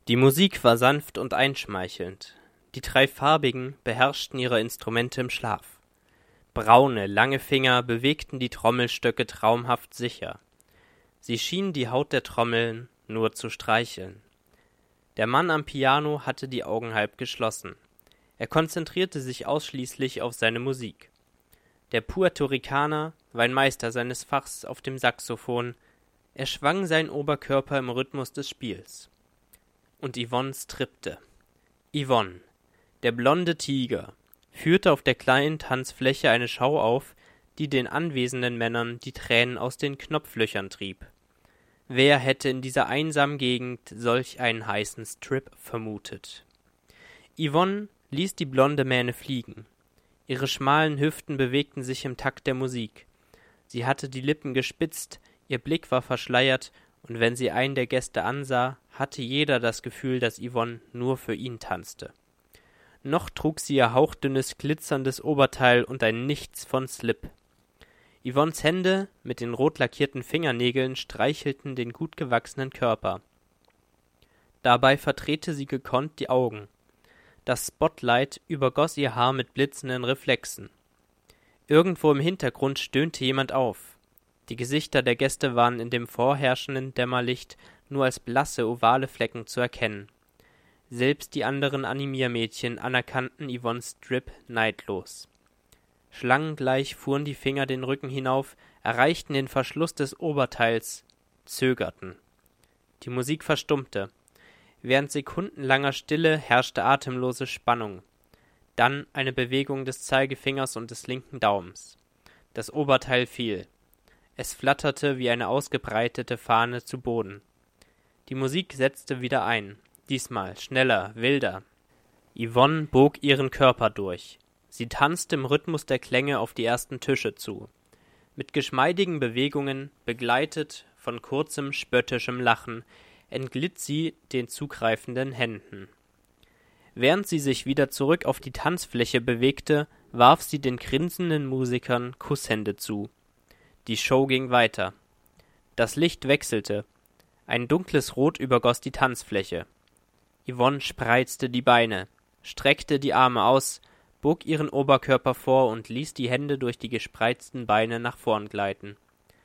Die Musik war sanft und einschmeichelnd. Die drei Farbigen beherrschten ihre Instrumente im Schlaf. Braune, lange Finger bewegten die Trommelstöcke traumhaft sicher. Sie schienen die Haut der Trommeln nur zu streicheln. Der Mann am Piano hatte die Augen halb geschlossen. Er konzentrierte sich ausschließlich auf seine Musik. Der Puerto Ricaner war ein Meister seines Fachs auf dem Saxophon. Er schwang seinen Oberkörper im Rhythmus des Spiels. Und Yvonne strippte. Yvonne, der blonde Tiger, führte auf der kleinen Tanzfläche eine Schau auf, die den anwesenden Männern die Tränen aus den Knopflöchern trieb. Wer hätte in dieser einsamen Gegend solch einen heißen Strip vermutet? Yvonne ließ die blonde Mähne fliegen. Ihre schmalen Hüften bewegten sich im Takt der Musik. Sie hatte die Lippen gespitzt, ihr Blick war verschleiert, und wenn sie einen der Gäste ansah, hatte jeder das Gefühl, dass Yvonne nur für ihn tanzte. Noch trug sie ihr hauchdünnes, glitzerndes Oberteil und ein Nichts von Slip. Yvonnes Hände mit den rot lackierten Fingernägeln streichelten den gut gewachsenen Körper. Dabei verdrehte sie gekonnt die Augen. Das Spotlight übergoss ihr Haar mit blitzenden Reflexen. Irgendwo im Hintergrund stöhnte jemand auf. Die Gesichter der Gäste waren in dem vorherrschenden Dämmerlicht nur als blasse, ovale Flecken zu erkennen. Selbst die anderen Animiermädchen anerkannten Yvonnes Strip neidlos. Schlangengleich fuhren die Finger den Rücken hinauf, erreichten den Verschluss des Oberteils, zögerten. Die Musik verstummte. Während sekundenlanger Stille herrschte atemlose Spannung. Dann eine Bewegung des Zeigefingers und des linken Daumens. Das Oberteil fiel. Es flatterte wie eine ausgebreitete Fahne zu Boden. Die Musik setzte wieder ein. Diesmal schneller, wilder. Yvonne bog ihren Körper durch. Sie tanzte im Rhythmus der Klänge auf die ersten Tische zu. Mit geschmeidigen Bewegungen, begleitet von kurzem, spöttischem Lachen, entglitt sie den zugreifenden Händen. Während sie sich wieder zurück auf die Tanzfläche bewegte, warf sie den grinsenden Musikern Kusshände zu. Die Show ging weiter. Das Licht wechselte. Ein dunkles Rot übergoss die Tanzfläche. Yvonne spreizte die Beine, streckte die Arme aus, bog ihren Oberkörper vor und ließ die Hände durch die gespreizten Beine nach vorn gleiten.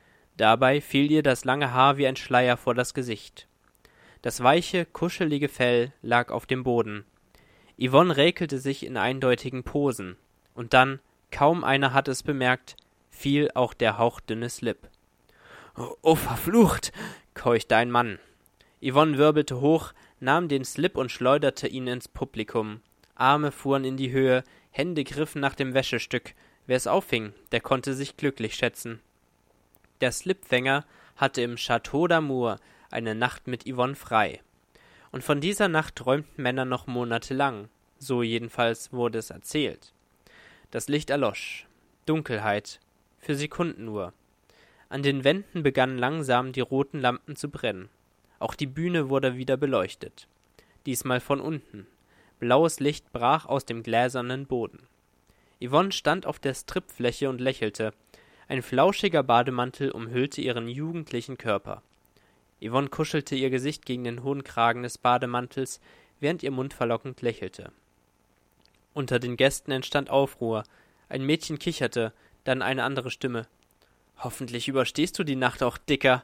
Dabei fiel ihr das lange Haar wie ein Schleier vor das Gesicht. Das weiche, kuschelige Fell lag auf dem Boden. Yvonne räkelte sich in eindeutigen Posen. Und dann, kaum einer hat es bemerkt, fiel auch der hauchdünne Slip. »Oh, verflucht«, keuchte ein Mann. Yvonne wirbelte hoch, nahm den Slip und schleuderte ihn ins Publikum. Arme fuhren in die Höhe, Hände griffen nach dem Wäschestück. Wer es auffing, der konnte sich glücklich schätzen. Der Slipfänger hatte im Château d'Amour eine Nacht mit Yvonne frei. Und von dieser Nacht träumten Männer noch monatelang. So jedenfalls wurde es erzählt. Das Licht erlosch. Dunkelheit. Für Sekunden nur. An den Wänden begannen langsam die roten Lampen zu brennen. Auch die Bühne wurde wieder beleuchtet. Diesmal von unten. Blaues Licht brach aus dem gläsernen Boden. Yvonne stand auf der Stripfläche und lächelte. Ein flauschiger Bademantel umhüllte ihren jugendlichen Körper. Yvonne kuschelte ihr Gesicht gegen den hohen Kragen des Bademantels, während ihr Mund verlockend lächelte. Unter den Gästen entstand Aufruhr. Ein Mädchen kicherte, dann eine andere Stimme. »Hoffentlich überstehst du die Nacht auch, Dicker.«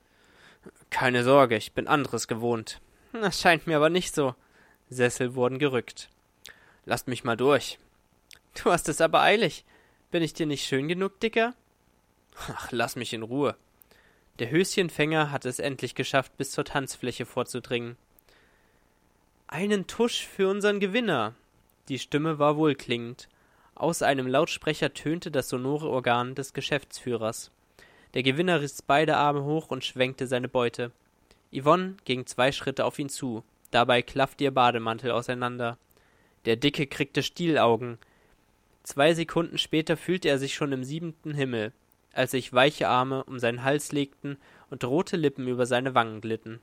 »Keine Sorge, ich bin anderes gewohnt.« »Das scheint mir aber nicht so.« Sessel wurden gerückt. »Lasst mich mal durch.« »Du hast es aber eilig. Bin ich dir nicht schön genug, Dicker?« »Ach, lass mich in Ruhe.« Der Höschenfänger hatte es endlich geschafft, bis zur Tanzfläche vorzudringen. »Einen Tusch für unseren Gewinner!« Die Stimme war wohlklingend. Aus einem Lautsprecher tönte das sonore Organ des Geschäftsführers. Der Gewinner riss beide Arme hoch und schwenkte seine Beute. Yvonne ging 2 Schritte auf ihn zu. Dabei klaffte ihr Bademantel auseinander. Der Dicke kriegte Stielaugen. 2 Sekunden später fühlte er sich schon im 7. Himmel, als sich weiche Arme um seinen Hals legten und rote Lippen über seine Wangen glitten.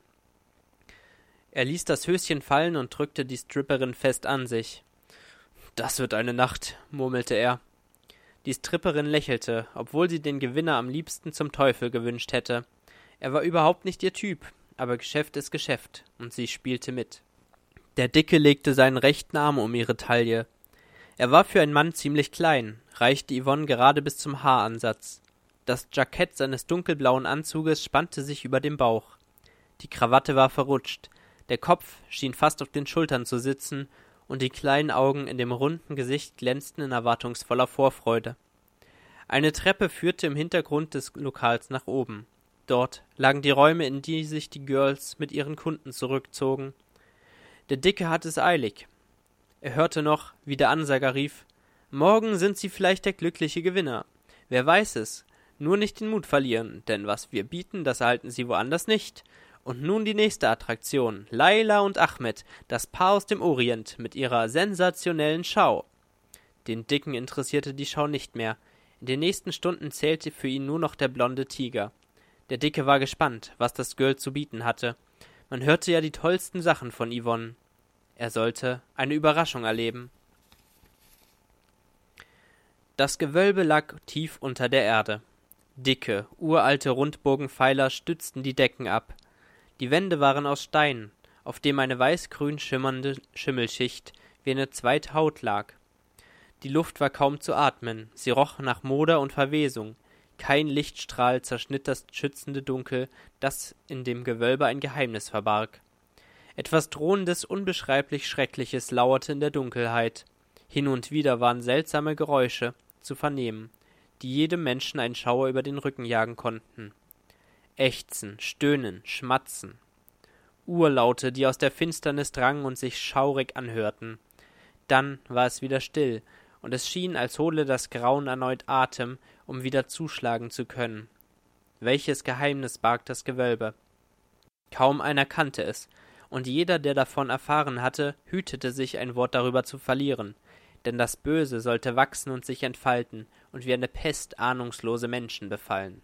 Er ließ das Höschen fallen und drückte die Stripperin fest an sich. »Das wird eine Nacht«, murmelte er. Die Stripperin lächelte, obwohl sie den Gewinner am liebsten zum Teufel gewünscht hätte. Er war überhaupt nicht ihr Typ, aber Geschäft ist Geschäft, und sie spielte mit. Der Dicke legte seinen rechten Arm um ihre Taille. Er war für einen Mann ziemlich klein, reichte Yvonne gerade bis zum Haaransatz. Das Jackett seines dunkelblauen Anzuges spannte sich über dem Bauch. Die Krawatte war verrutscht, der Kopf schien fast auf den Schultern zu sitzen, und die kleinen Augen in dem runden Gesicht glänzten in erwartungsvoller Vorfreude. Eine Treppe führte im Hintergrund des Lokals nach oben. Dort lagen die Räume, in die sich die Girls mit ihren Kunden zurückzogen. Der Dicke hatte es eilig. Er hörte noch, wie der Ansager rief: »Morgen sind Sie vielleicht der glückliche Gewinner. Wer weiß es? Nur nicht den Mut verlieren, denn was wir bieten, das erhalten Sie woanders nicht. Und nun die nächste Attraktion, Laila und Ahmed, das Paar aus dem Orient, mit ihrer sensationellen Schau.« Den Dicken interessierte die Schau nicht mehr. In den nächsten Stunden zählte für ihn nur noch der blonde Tiger. Der Dicke war gespannt, was das Girl zu bieten hatte. Man hörte ja die tollsten Sachen von Yvonne. Er sollte eine Überraschung erleben. Das Gewölbe lag tief unter der Erde. Dicke, uralte Rundbogenpfeiler stützten die Decken ab. Die Wände waren aus Stein, auf dem eine weiß-grün schimmernde Schimmelschicht wie eine zweite Haut lag. Die Luft war kaum zu atmen, sie roch nach Moder und Verwesung. Kein Lichtstrahl zerschnitt das schützende Dunkel, das in dem Gewölbe ein Geheimnis verbarg. Etwas Drohendes, unbeschreiblich Schreckliches lauerte in der Dunkelheit. Hin und wieder waren seltsame Geräusche zu vernehmen, die jedem Menschen einen Schauer über den Rücken jagen konnten. Ächzen, Stöhnen, Schmatzen. Urlaute, die aus der Finsternis drangen und sich schaurig anhörten. Dann war es wieder still, und es schien, als hole das Grauen erneut Atem, um wieder zuschlagen zu können. Welches Geheimnis barg das Gewölbe? Kaum einer kannte es, und jeder, der davon erfahren hatte, hütete sich, ein Wort darüber zu verlieren, denn das Böse sollte wachsen und sich entfalten und wie eine Pest ahnungslose Menschen befallen.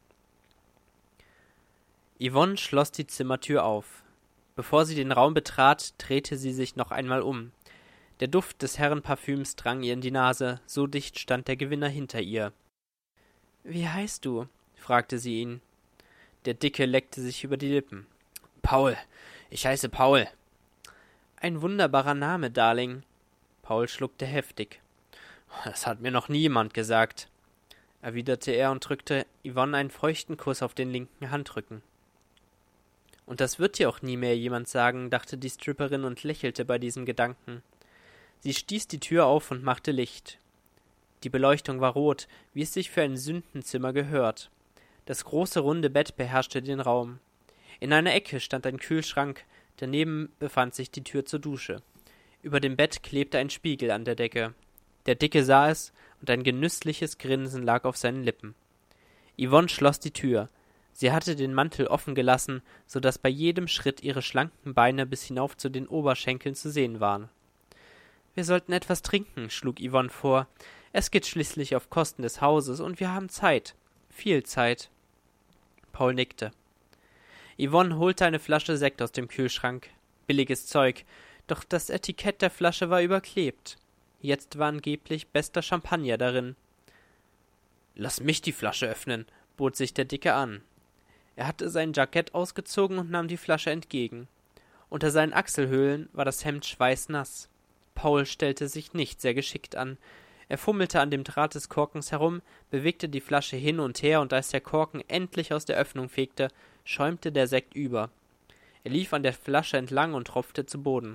Yvonne schloss die Zimmertür auf. Bevor sie den Raum betrat, drehte sie sich noch einmal um. Der Duft des Herrenparfüms drang ihr in die Nase, so dicht stand der Gewinner hinter ihr. »Wie heißt du?« fragte sie ihn. Der Dicke leckte sich über die Lippen. »Paul. Ich heiße Paul.« »Ein wunderbarer Name, Darling.« Paul schluckte heftig. »Das hat mir noch nie jemand gesagt«, erwiderte er und drückte Yvonne einen feuchten Kuss auf den linken Handrücken. »Und das wird dir auch nie mehr jemand sagen«, dachte die Stripperin und lächelte bei diesem Gedanken. Sie stieß die Tür auf und machte Licht. Die Beleuchtung war rot, wie es sich für ein Sündenzimmer gehört. Das große runde Bett beherrschte den Raum. In einer Ecke stand ein Kühlschrank, daneben befand sich die Tür zur Dusche. Über dem Bett klebte ein Spiegel an der Decke. Der Dicke sah es, und ein genüssliches Grinsen lag auf seinen Lippen. Yvonne schloss die Tür. Sie hatte den Mantel offen gelassen, so daß bei jedem Schritt ihre schlanken Beine bis hinauf zu den Oberschenkeln zu sehen waren. »Wir sollten etwas trinken«, schlug Yvonne vor. »Es geht schließlich auf Kosten des Hauses, und wir haben Zeit. Viel Zeit.« Paul nickte. Yvonne holte eine Flasche Sekt aus dem Kühlschrank. Billiges Zeug, doch das Etikett der Flasche war überklebt. Jetzt war angeblich bester Champagner darin. »Lass mich die Flasche öffnen«, bot sich der Dicke an. Er hatte sein Jackett ausgezogen und nahm die Flasche entgegen. Unter seinen Achselhöhlen war das Hemd schweißnass. Paul stellte sich nicht sehr geschickt an. Er fummelte an dem Draht des Korkens herum, bewegte die Flasche hin und her, und als der Korken endlich aus der Öffnung fegte, schäumte der Sekt über. Er lief an der Flasche entlang und tropfte zu Boden.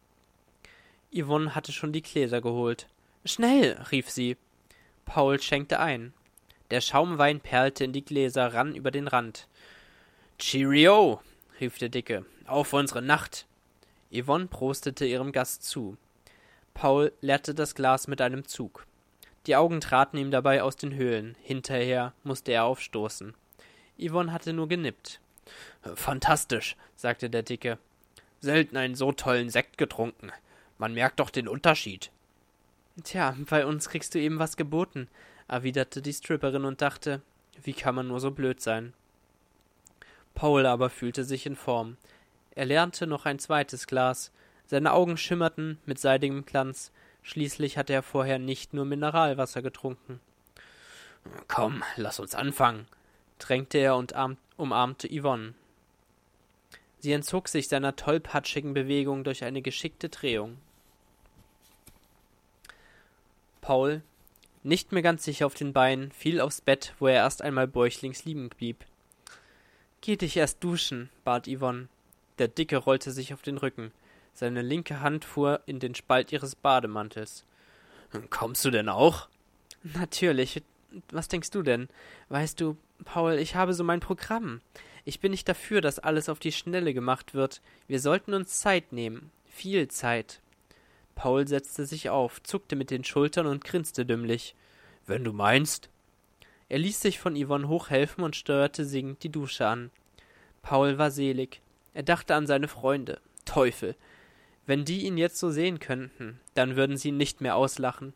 Yvonne hatte schon die Gläser geholt. »Schnell«, rief sie. Paul schenkte ein. Der Schaumwein perlte in die Gläser ran über den Rand. »Cheerio«, rief der Dicke, »auf unsere Nacht!« Yvonne prostete ihrem Gast zu. Paul leerte das Glas mit einem Zug. Die Augen traten ihm dabei aus den Höhlen. Hinterher musste er aufstoßen. Yvonne hatte nur genippt. »Fantastisch«, sagte der Dicke. »Selten einen so tollen Sekt getrunken. Man merkt doch den Unterschied.« »Tja, bei uns kriegst du eben was geboten«, erwiderte die Stripperin und dachte, wie kann man nur so blöd sein? Paul aber fühlte sich in Form. Er leerte noch ein zweites Glas. Seine Augen schimmerten mit seidigem Glanz. Schließlich hatte er vorher nicht nur Mineralwasser getrunken. »Komm, lass uns anfangen«, drängte er und umarmte Yvonne. Sie entzog sich seiner tollpatschigen Bewegung durch eine geschickte Drehung. Paul, nicht mehr ganz sicher auf den Beinen, fiel aufs Bett, wo er erst einmal bäuchlings liegen blieb. »Geh dich erst duschen«, bat Yvonne. Der Dicke rollte sich auf den Rücken. Seine linke Hand fuhr in den Spalt ihres Bademantels. »Kommst du denn auch?« »Natürlich. Was denkst du denn? Weißt du, Paul, ich habe so mein Programm. Ich bin nicht dafür, dass alles auf die Schnelle gemacht wird. Wir sollten uns Zeit nehmen. Viel Zeit.« Paul setzte sich auf, zuckte mit den Schultern und grinste dümmlich. »Wenn du meinst.« Er ließ sich von Yvonne hochhelfen und steuerte singend die Dusche an. Paul war selig. Er dachte an seine Freunde. Teufel! Wenn die ihn jetzt so sehen könnten, dann würden sie ihn nicht mehr auslachen.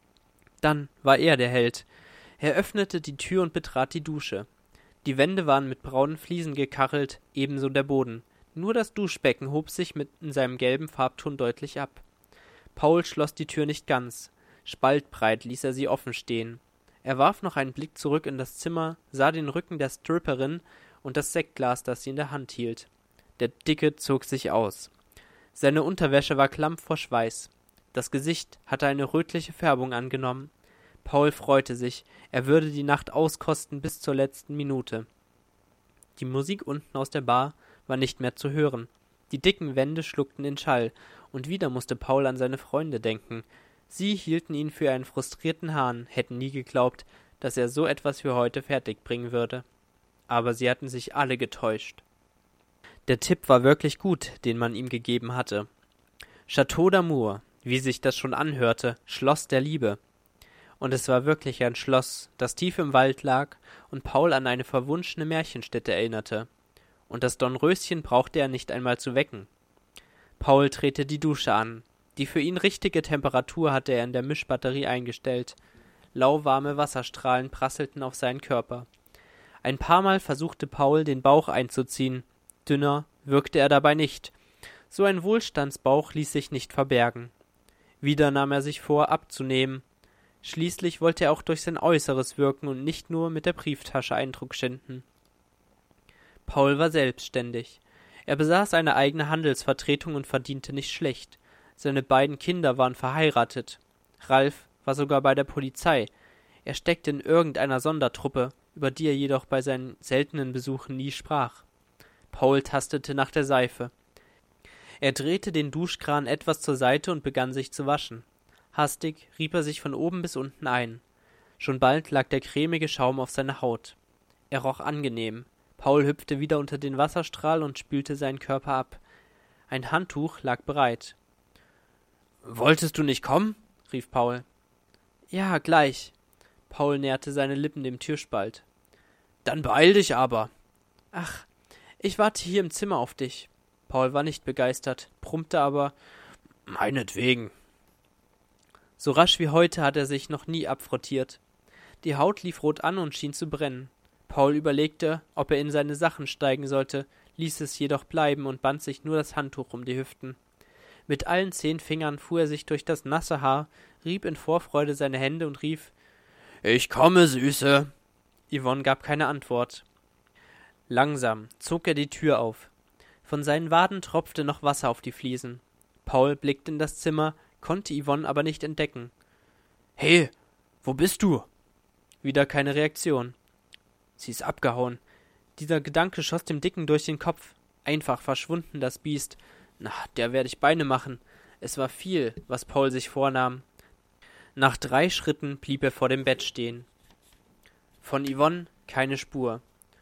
Dann war er der Held. Er öffnete die Tür und betrat die Dusche. Die Wände waren mit braunen Fliesen gekachelt, ebenso der Boden. Nur das Duschbecken hob sich in seinem gelben Farbton deutlich ab. Paul schloss die Tür nicht ganz. Spaltbreit ließ er sie offen stehen. Er warf noch einen Blick zurück in das Zimmer, sah den Rücken der Stripperin und das Sektglas, das sie in der Hand hielt. Der Dicke zog sich aus. Seine Unterwäsche war klamm vor Schweiß. Das Gesicht hatte eine rötliche Färbung angenommen. Paul freute sich, er würde die Nacht auskosten bis zur letzten Minute. Die Musik unten aus der Bar war nicht mehr zu hören. Die dicken Wände schluckten den Schall, und wieder musste Paul an seine Freunde denken. Sie hielten ihn für einen frustrierten Hahn, hätten nie geglaubt, dass er so etwas für heute fertigbringen würde. Aber sie hatten sich alle getäuscht. Der Tipp war wirklich gut, den man ihm gegeben hatte. Château d'Amour, wie sich das schon anhörte, Schloss der Liebe. Und es war wirklich ein Schloss, das tief im Wald lag und Paul an eine verwunschene Märchenstätte erinnerte. Und das Dornröschen brauchte er nicht einmal zu wecken. Paul drehte die Dusche an. Die für ihn richtige Temperatur hatte er in der Mischbatterie eingestellt. Lauwarme Wasserstrahlen prasselten auf seinen Körper. Ein paar Mal versuchte Paul, den Bauch einzuziehen. Dünner wirkte er dabei nicht. So ein Wohlstandsbauch ließ sich nicht verbergen. Wieder nahm er sich vor, abzunehmen. Schließlich wollte er auch durch sein Äußeres wirken und nicht nur mit der Brieftasche Eindruck schinden. Paul war selbstständig. Er besaß eine eigene Handelsvertretung und verdiente nicht schlecht. Seine beiden Kinder waren verheiratet. Ralf war sogar bei der Polizei. Er steckte in irgendeiner Sondertruppe, über die er jedoch bei seinen seltenen Besuchen nie sprach. Paul tastete nach der Seife. Er drehte den Duschkran etwas zur Seite und begann sich zu waschen. Hastig rieb er sich von oben bis unten ein. Schon bald lag der cremige Schaum auf seiner Haut. Er roch angenehm. Paul hüpfte wieder unter den Wasserstrahl und spülte seinen Körper ab. Ein Handtuch lag bereit. »Wolltest du nicht kommen?« rief Paul. »Ja, gleich.« Paul näherte seine Lippen dem Türspalt. »Dann beeil dich aber.« »Ach, ich warte hier im Zimmer auf dich.« Paul war nicht begeistert, brummte aber, »Meinetwegen.« So rasch wie heute hat er sich noch nie abfrottiert. Die Haut lief rot an und schien zu brennen. Paul überlegte, ob er in seine Sachen steigen sollte, ließ es jedoch bleiben und band sich nur das Handtuch um die Hüften. Mit allen 10 Fingern fuhr er sich durch das nasse Haar, rieb in Vorfreude seine Hände und rief, »Ich komme, Süße!« Yvonne gab keine Antwort. Langsam zog er die Tür auf. Von seinen Waden tropfte noch Wasser auf die Fliesen. Paul blickte in das Zimmer, konnte Yvonne aber nicht entdecken. »Hey, wo bist du?« Wieder keine Reaktion. Sie ist abgehauen. Dieser Gedanke schoss dem Dicken durch den Kopf. Einfach verschwunden, das Biest. Na, der werde ich Beine machen. Es war viel, was Paul sich vornahm. Nach 3 Schritten blieb er vor dem Bett stehen. Von Yvonne keine Spur.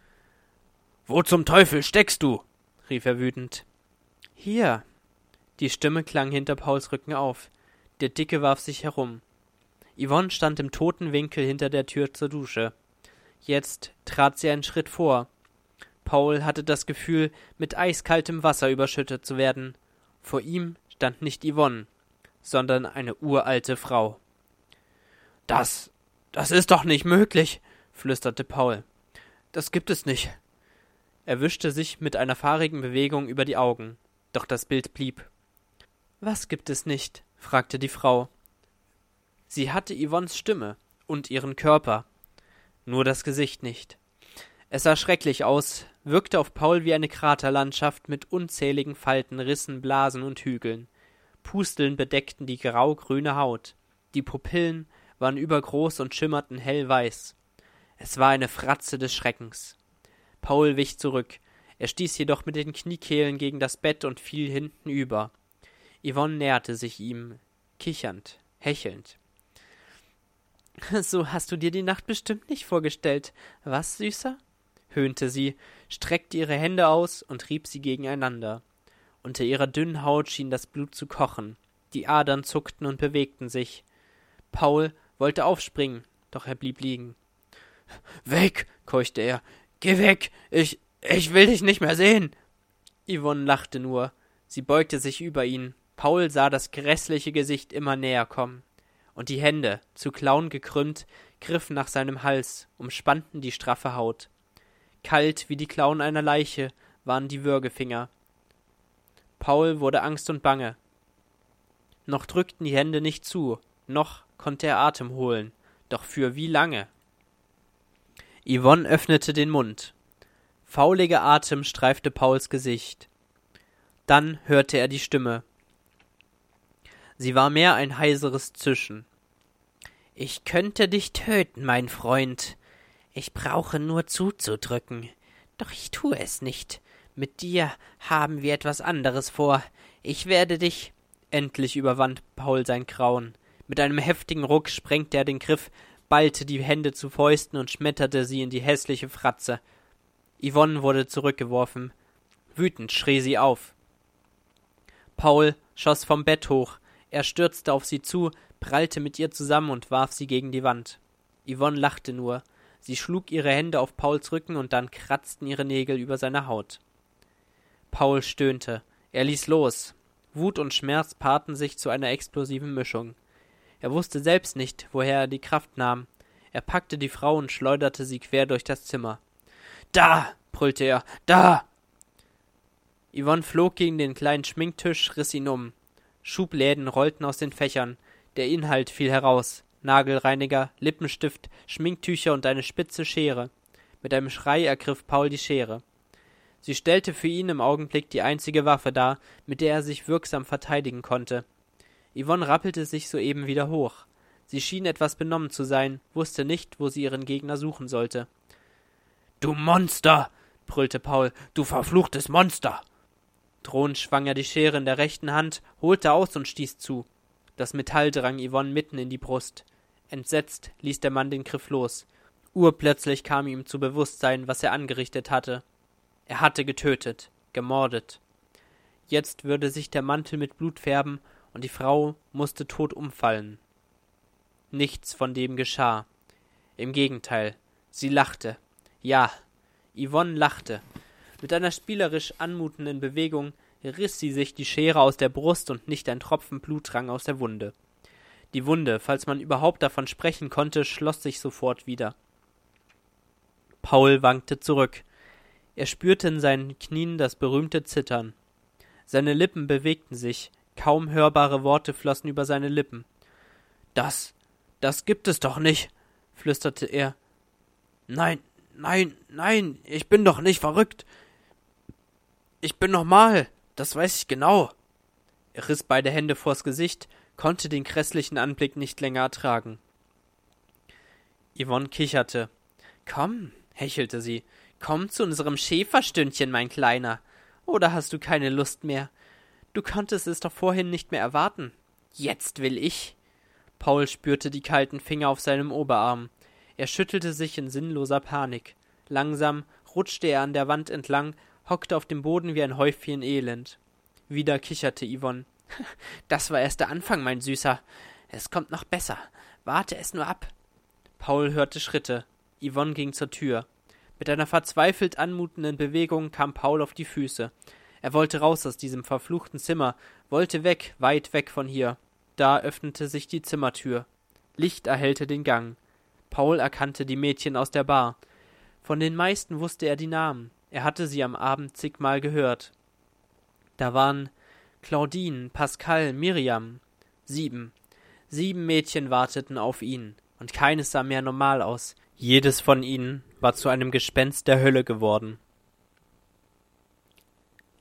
»Wo zum Teufel steckst du?« rief er wütend. »Hier.« Die Stimme klang hinter Pauls Rücken auf. Der Dicke warf sich herum. Yvonne stand im toten Winkel hinter der Tür zur Dusche. Jetzt trat sie einen Schritt vor. Paul hatte das Gefühl, mit eiskaltem Wasser überschüttet zu werden. Vor ihm stand nicht Yvonne, sondern eine uralte Frau. Das ist doch nicht möglich«, flüsterte Paul. »Das gibt es nicht.« Er wischte sich mit einer fahrigen Bewegung über die Augen, doch das Bild blieb. »Was gibt es nicht?« fragte die Frau. Sie hatte Yvonnes Stimme und ihren Körper, nur das Gesicht nicht. Es sah schrecklich aus, wirkte auf Paul wie eine Kraterlandschaft mit unzähligen Falten, Rissen, Blasen und Hügeln. Pusteln bedeckten die grau-grüne Haut. Die Pupillen waren übergroß und schimmerten hellweiß. Es war eine Fratze des Schreckens. Paul wich zurück. Er stieß jedoch mit den Kniekehlen gegen das Bett und fiel hinten über. Yvonne näherte sich ihm, kichernd, hechelnd. »So hast du dir die Nacht bestimmt nicht vorgestellt, was, Süßer?« höhnte sie, streckte ihre Hände aus und rieb sie gegeneinander. Unter ihrer dünnen Haut schien das Blut zu kochen. Die Adern zuckten und bewegten sich. Paul wollte aufspringen, doch er blieb liegen. »Weg«, keuchte er. »Geh weg! Ich will dich nicht mehr sehen!« Yvonne lachte nur. Sie beugte sich über ihn. Paul sah das grässliche Gesicht immer näher kommen. Und die Hände, zu Klauen gekrümmt, griffen nach seinem Hals, umspannten die straffe Haut. Kalt wie die Klauen einer Leiche waren die Würgefinger. Paul wurde Angst und Bange. Noch drückten die Hände nicht zu, noch konnte er Atem holen, doch für wie lange? Yvonne öffnete den Mund. Fauliger Atem streifte Pauls Gesicht. Dann hörte er die Stimme. Sie war mehr ein heiseres Zischen. »Ich könnte dich töten, mein Freund. Ich brauche nur zuzudrücken. Doch ich tue es nicht. Mit dir haben wir etwas anderes vor. Ich werde dich...« Endlich überwand Paul sein Grauen. Mit einem heftigen Ruck sprengte er den Griff, ballte die Hände zu Fäusten und schmetterte sie in die hässliche Fratze. Yvonne wurde zurückgeworfen. Wütend schrie sie auf. Paul schoss vom Bett hoch. Er stürzte auf sie zu, prallte mit ihr zusammen und warf sie gegen die Wand. Yvonne lachte nur. Sie schlug ihre Hände auf Pauls Rücken und dann kratzten ihre Nägel über seine Haut. Paul stöhnte. Er ließ los. Wut und Schmerz paarten sich zu einer explosiven Mischung. Er wusste selbst nicht, woher er die Kraft nahm. Er packte die Frau und schleuderte sie quer durch das Zimmer. »Da!« brüllte er. »Da!« Yvonne flog gegen den kleinen Schminktisch, riss ihn um. Schubläden rollten aus den Fächern. Der Inhalt fiel heraus. Nagelreiniger, Lippenstift, Schminktücher und eine spitze Schere. Mit einem Schrei ergriff Paul die Schere. Sie stellte für ihn im Augenblick die einzige Waffe dar, mit der er sich wirksam verteidigen konnte. Yvonne rappelte sich soeben wieder hoch. Sie schien etwas benommen zu sein, wusste nicht, wo sie ihren Gegner suchen sollte. »Du Monster!« brüllte Paul. »Du verfluchtes Monster!« Drohend schwang er die Schere in der rechten Hand, holte aus und stieß zu. Das Metall drang Yvonne mitten in die Brust. Entsetzt ließ der Mann den Griff los. Urplötzlich kam ihm zu Bewusstsein, was er angerichtet hatte. Er hatte getötet, gemordet. Jetzt würde sich der Mantel mit Blut färben und die Frau musste tot umfallen. Nichts von dem geschah. Im Gegenteil, sie lachte. Ja, Yvonne lachte. Mit einer spielerisch anmutenden Bewegung riss sie sich die Schere aus der Brust und nicht ein Tropfen Blut drang aus der Wunde. Die Wunde, falls man überhaupt davon sprechen konnte, schloss sich sofort wieder. Paul wankte zurück. Er spürte in seinen Knien das berühmte Zittern. Seine Lippen bewegten sich, kaum hörbare Worte flossen über seine Lippen. Das gibt es doch nicht«, flüsterte er. »Nein, ich bin doch nicht verrückt. Ich bin normal, das weiß ich genau.« Er riss beide Hände vors Gesicht, konnte den grässlichen Anblick nicht länger ertragen. Yvonne kicherte. »Komm«, hechelte sie, »komm zu unserem Schäferstündchen, mein Kleiner. Oder hast du keine Lust mehr? Du konntest es doch vorhin nicht mehr erwarten. Jetzt will ich.« Paul spürte die kalten Finger auf seinem Oberarm. Er schüttelte sich in sinnloser Panik. Langsam rutschte er an der Wand entlang, hockte auf dem Boden wie ein Häufchen Elend. Wieder kicherte Yvonne. »Das war erst der Anfang, mein Süßer. Es kommt noch besser. Warte es nur ab.« Paul hörte Schritte. Yvonne ging zur Tür. Mit einer verzweifelt anmutenden Bewegung kam Paul auf die Füße. Er wollte raus aus diesem verfluchten Zimmer, wollte weg, weit weg von hier. Da öffnete sich die Zimmertür. Licht erhellte den Gang. Paul erkannte die Mädchen aus der Bar. Von den meisten wusste er die Namen. Er hatte sie am Abend zigmal gehört. Da waren Claudine, Pascal, Miriam. 7. 7 Mädchen warteten auf ihn, und keines sah mehr normal aus. Jedes von ihnen war zu einem Gespenst der Hölle geworden.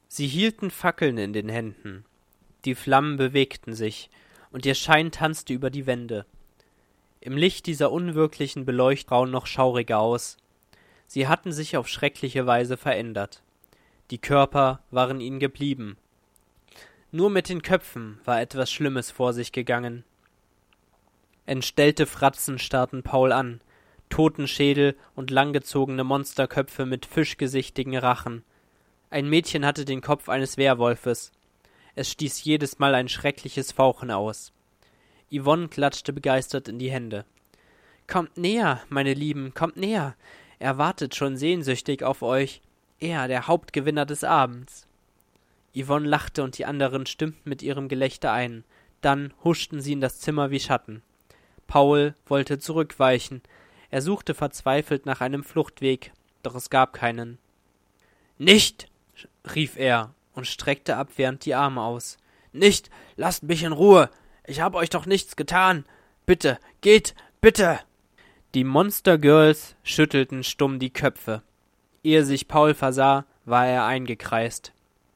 Sie hielten Fackeln in den Händen. Die Flammen bewegten sich, und ihr Schein tanzte über die Wände. Im Licht dieser unwirklichen Beleuchtung noch schauriger aus. Sie hatten sich auf schreckliche Weise verändert. Die Körper waren ihnen geblieben. Nur mit den Köpfen war etwas Schlimmes vor sich gegangen. Entstellte Fratzen starrten Paul an, Totenschädel und langgezogene Monsterköpfe mit fischgesichtigen Rachen. Ein Mädchen hatte den Kopf eines Werwolfes. Es stieß jedes Mal ein schreckliches Fauchen aus. Yvonne klatschte begeistert in die Hände. »Kommt näher, meine Lieben, kommt näher! Er wartet schon sehnsüchtig auf euch. Er, der Hauptgewinner des Abends.« Yvonne lachte und die anderen stimmten mit ihrem Gelächter ein. Dann huschten sie in das Zimmer wie Schatten. Paul wollte zurückweichen. Er suchte verzweifelt nach einem Fluchtweg, doch es gab keinen. »Nicht!« rief er und streckte abwehrend die Arme aus. »Nicht! Lasst mich in Ruhe! Ich habe euch doch nichts getan! Bitte, geht, bitte!« Die Monster-Girls schüttelten stumm die Köpfe. Ehe sich Paul versah, war er eingekreist.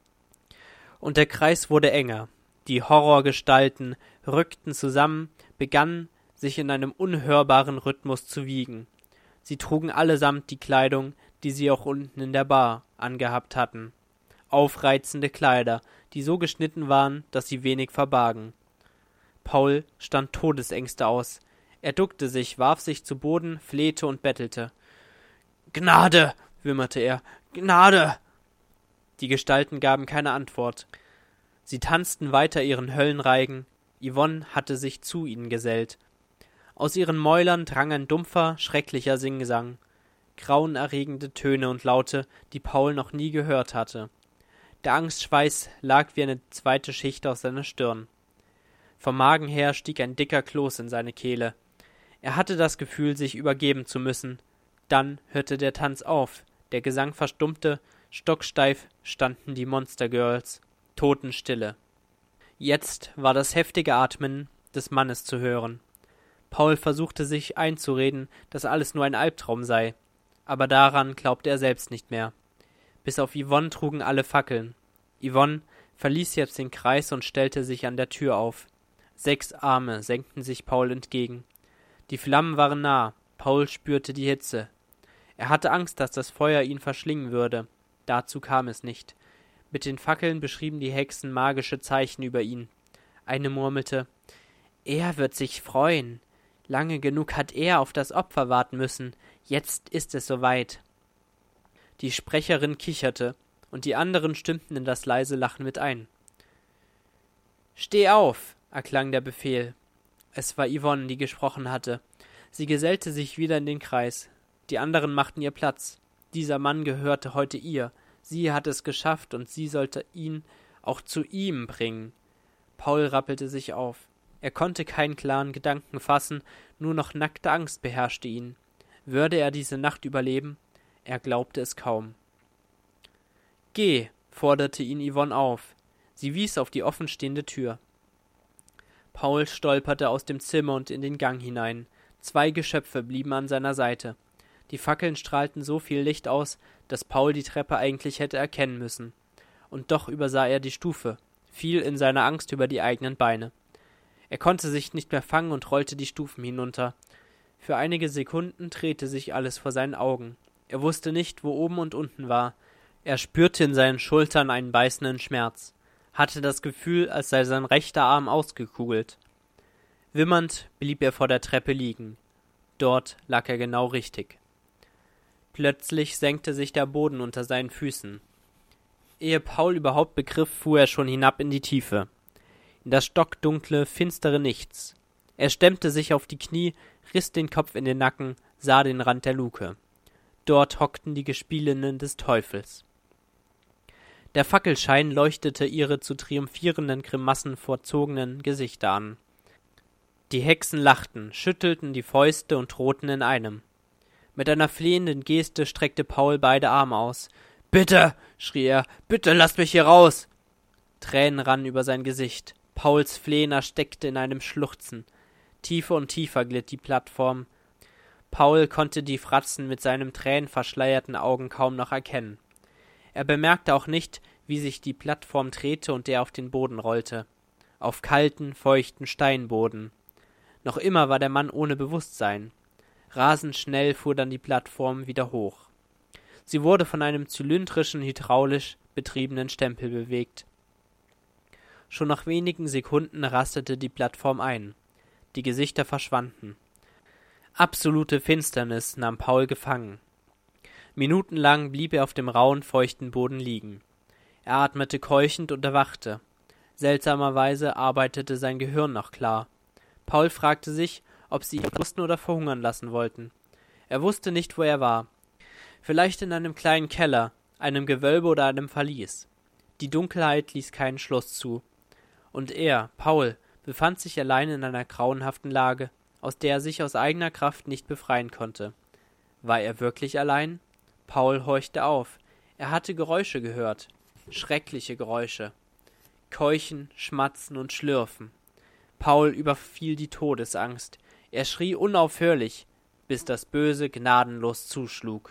Und der Kreis wurde enger. Die Horrorgestalten rückten zusammen, begannen, sich in einem unhörbaren Rhythmus zu wiegen. Sie trugen allesamt die Kleidung, die sie auch unten in der Bar angehabt hatten. Aufreizende Kleider, die so geschnitten waren, dass sie wenig verbargen. Paul stand Todesängste aus. Er duckte sich, warf sich zu Boden, flehte und bettelte. »Gnade!« wimmerte er. »Gnade!« Die Gestalten gaben keine Antwort. Sie tanzten weiter ihren Höllenreigen. Yvonne hatte sich zu ihnen gesellt. Aus ihren Mäulern drang ein dumpfer, schrecklicher Singsang. Grauenerregende Töne und Laute, die Paul noch nie gehört hatte. Der Angstschweiß lag wie eine zweite Schicht auf seiner Stirn. Vom Magen her stieg ein dicker Kloß in seine Kehle. Er hatte das Gefühl, sich übergeben zu müssen. Dann hörte der Tanz auf, der Gesang verstummte, stocksteif standen die Monster-Girls, Totenstille. Jetzt war das heftige Atmen des Mannes zu hören. Paul versuchte sich einzureden, dass alles nur ein Albtraum sei, aber daran glaubte er selbst nicht mehr. Bis auf Yvonne trugen alle Fackeln. Yvonne verließ jetzt den Kreis und stellte sich an der Tür auf. 6 Arme senkten sich Paul entgegen. Die Flammen waren nah, Paul spürte die Hitze. Er hatte Angst, dass das Feuer ihn verschlingen würde. Dazu kam es nicht. Mit den Fackeln beschrieben die Hexen magische Zeichen über ihn. Eine murmelte, »Er wird sich freuen. Lange genug hat er auf das Opfer warten müssen. Jetzt ist es soweit.« Die Sprecherin kicherte, und die anderen stimmten in das leise Lachen mit ein. »Steh auf«, erklang der Befehl. Es war Yvonne, die gesprochen hatte. Sie gesellte sich wieder in den Kreis. Die anderen machten ihr Platz. Dieser Mann gehörte heute ihr. Sie hatte es geschafft, und sie sollte ihn auch zu ihm bringen. Paul rappelte sich auf. Er konnte keinen klaren Gedanken fassen, nur noch nackte Angst beherrschte ihn. Würde er diese Nacht überleben? Er glaubte es kaum. »Geh«, forderte ihn Yvonne auf. Sie wies auf die offenstehende Tür. Paul stolperte aus dem Zimmer und in den Gang hinein. 2 Geschöpfe blieben an seiner Seite. Die Fackeln strahlten so viel Licht aus, dass Paul die Treppe eigentlich hätte erkennen müssen. Und doch übersah er die Stufe, fiel in seiner Angst über die eigenen Beine. Er konnte sich nicht mehr fangen und rollte die Stufen hinunter. Für einige Sekunden drehte sich alles vor seinen Augen. Er wusste nicht, wo oben und unten war. Er spürte in seinen Schultern einen beißenden Schmerz, hatte das Gefühl, als sei sein rechter Arm ausgekugelt. Wimmernd blieb er vor der Treppe liegen. Dort lag er genau richtig. Plötzlich senkte sich der Boden unter seinen Füßen. Ehe Paul überhaupt begriff, fuhr er schon hinab in die Tiefe. In das stockdunkle, finstere Nichts. Er stemmte sich auf die Knie, riss den Kopf in den Nacken, sah den Rand der Luke. Dort hockten die Gespielinnen des Teufels. Der Fackelschein leuchtete ihre zu triumphierenden Grimassen verzogenen Gesichter an. Die Hexen lachten, schüttelten die Fäuste und drohten in einem. Mit einer flehenden Geste streckte Paul beide Arme aus. »Bitte«, schrie er, »bitte lasst mich hier raus!« Tränen rannen über sein Gesicht. Pauls Flehen erstickte in einem Schluchzen. Tiefer und tiefer glitt die Plattform. Paul konnte die Fratzen mit seinen tränenverschleierten Augen kaum noch erkennen. Er bemerkte auch nicht, wie sich die Plattform drehte und er auf den Boden rollte. Auf kalten, feuchten Steinboden. Noch immer war der Mann ohne Bewusstsein. Rasend schnell fuhr dann die Plattform wieder hoch. Sie wurde von einem zylindrischen, hydraulisch betriebenen Stempel bewegt. Schon nach wenigen Sekunden rastete die Plattform ein. Die Gesichter verschwanden. Absolute Finsternis nahm Paul gefangen. Minutenlang blieb er auf dem rauen, feuchten Boden liegen. Er atmete keuchend und erwachte. Seltsamerweise arbeitete sein Gehirn noch klar. Paul fragte sich, ob sie ihn verdusten oder verhungern lassen wollten. Er wusste nicht, wo er war. Vielleicht in einem kleinen Keller, einem Gewölbe oder einem Verlies. Die Dunkelheit ließ keinen Schluss zu. Und er, Paul, befand sich allein in einer grauenhaften Lage, aus der er sich aus eigener Kraft nicht befreien konnte. War er wirklich allein? Paul horchte auf. Er hatte Geräusche gehört. Schreckliche Geräusche. Keuchen, Schmatzen und Schlürfen. Paul überfiel die Todesangst. Er schrie unaufhörlich, bis das Böse gnadenlos zuschlug.